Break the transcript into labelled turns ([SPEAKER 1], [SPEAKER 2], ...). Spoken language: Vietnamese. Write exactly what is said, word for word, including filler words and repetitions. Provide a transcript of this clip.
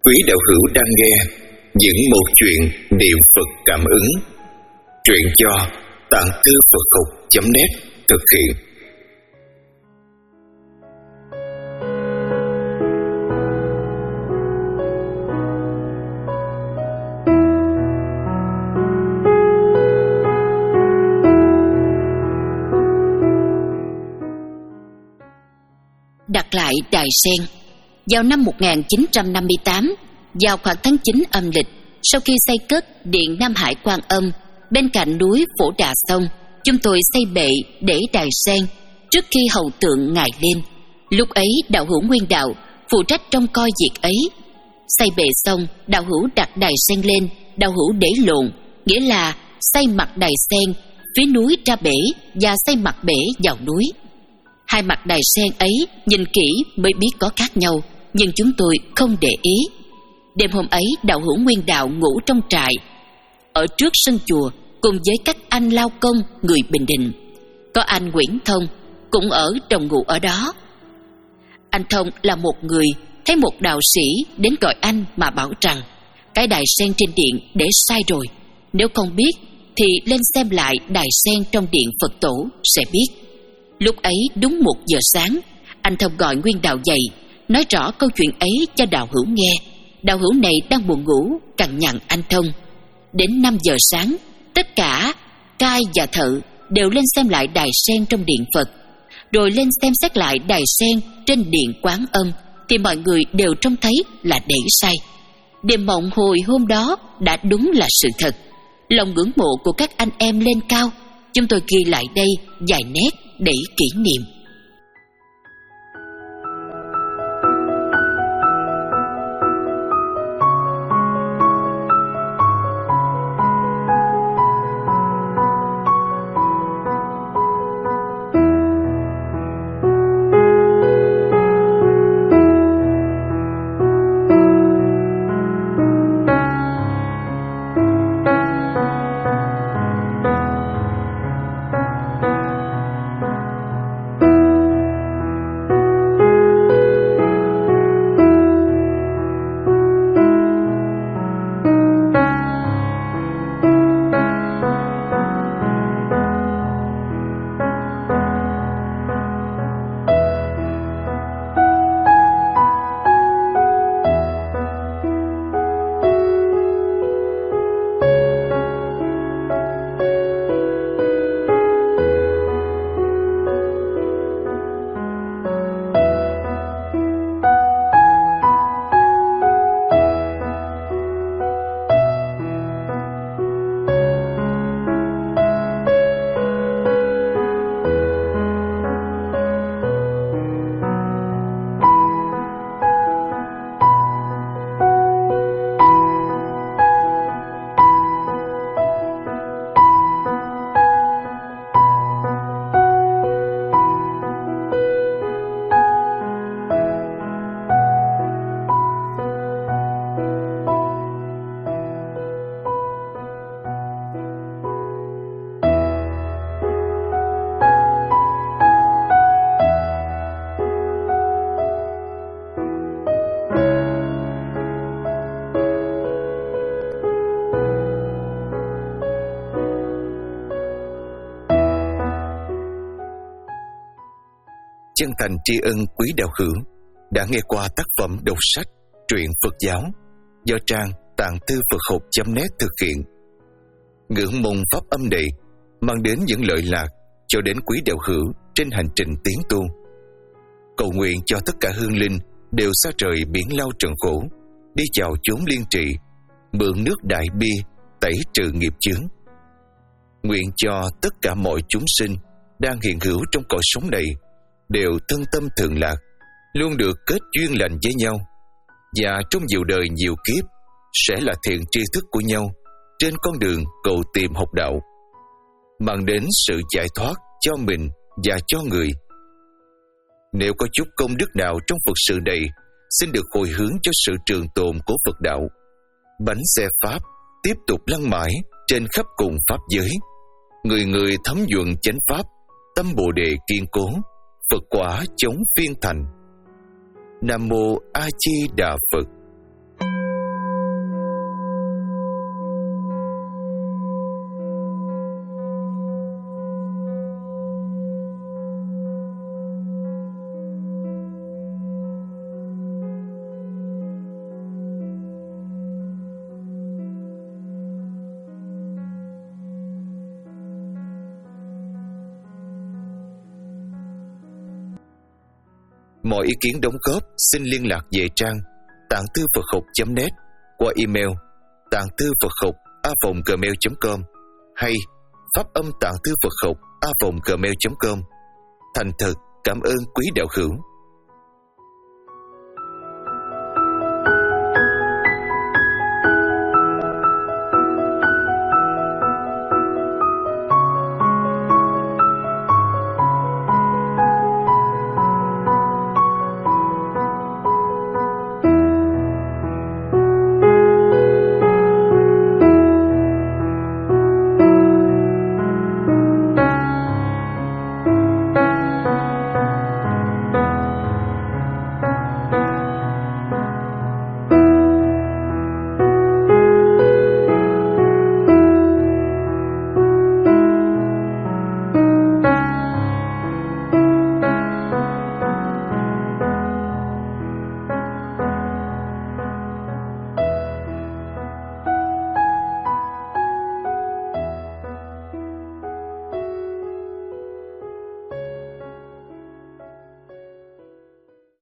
[SPEAKER 1] Quý đạo hữu đang nghe những một chuyện niệm Phật cảm ứng. Truyện do Tạng Thư Phật Học chấm net thực hiện.
[SPEAKER 2] Đặt lại Đài Sen. Vào năm một nghìn chín trăm năm mươi tám, vào khoảng tháng chín âm lịch, sau khi xây cất điện Nam Hải Quan Âm bên cạnh núi Phổ Đà xong, chúng tôi xây bệ để đài sen trước khi hầu tượng ngài lên. Lúc ấy đạo hữu Nguyên Đạo phụ trách trông coi việc ấy. Xây bệ xong, đạo hữu đặt đài sen lên, đạo hữu để lộn, nghĩa là xây mặt đài sen phía núi ra bể và xây mặt bể vào núi. Hai mặt đài sen ấy nhìn kỹ mới biết có khác nhau, nhưng chúng tôi không để ý. Đêm hôm ấy đạo hữu Nguyên Đạo ngủ trong trại ở trước sân chùa cùng với các anh lao công người Bình Định. Có anh Nguyễn Thông cũng ở đồng ngủ ở đó. Anh Thông là một người thấy một đạo sĩ đến gọi anh mà bảo rằng cái đài sen trên điện để sai rồi, nếu không biết thì lên xem lại đài sen trong điện Phật tổ sẽ biết. Lúc ấy đúng một giờ sáng, anh Thông gọi Nguyên Đạo dậy, nói rõ câu chuyện ấy cho đạo hữu nghe. Đạo hữu này đang buồn ngủ, cằn nhằn anh Thông. Đến năm giờ sáng, tất cả cai và thợ đều lên xem lại đài sen trong điện Phật, rồi lên xem xét lại đài sen trên điện Quán Âm, thì mọi người đều trông thấy là để sai. Đêm mộng hồi hôm đó đã đúng là sự thật. Lòng ngưỡng mộ của các anh em lên cao. Chúng tôi ghi lại đây vài nét để kỷ niệm.
[SPEAKER 1] Chân thành tri ân quý đạo hữu đã nghe qua tác phẩm đọc sách truyện Phật giáo do trang Tạng Thư Phật Học chấm net thực hiện. Ngưỡng mong pháp âm này mang đến những lợi lạc cho đến quý đạo hữu trên hành trình tiến tu. Cầu nguyện cho tất cả hương linh đều xa rời biển lao trần khổ, đi vào chốn liên trị, mượn nước đại bi tẩy trừ nghiệp chướng. Nguyện cho tất cả mọi chúng sinh đang hiện hữu trong cõi sống này đều thân tâm thường lạc, luôn được kết duyên lành với nhau, và trong nhiều đời nhiều kiếp sẽ là thiện tri thức của nhau trên con đường cầu tìm học đạo, mang đến sự giải thoát cho mình và cho người. Nếu có chút công đức nào trong Phật sự này, xin được hồi hướng cho sự trường tồn của Phật đạo. Bánh xe Pháp tiếp tục lăn mãi trên khắp cùng Pháp giới, người người thấm nhuận chánh Pháp, tâm Bồ Đề kiên cố, Phật quả chống phiên thành. Nam Mô A Di Đà Phật. Mọi ý kiến đóng góp xin liên lạc về trang tạng thư Phật học chấm net qua email tạng thư Phật học a vòng gmail chấm com hay pháp âm tạng thư Phật học a vòng gmail chấm com. Thành thật cảm ơn quý đạo hữu.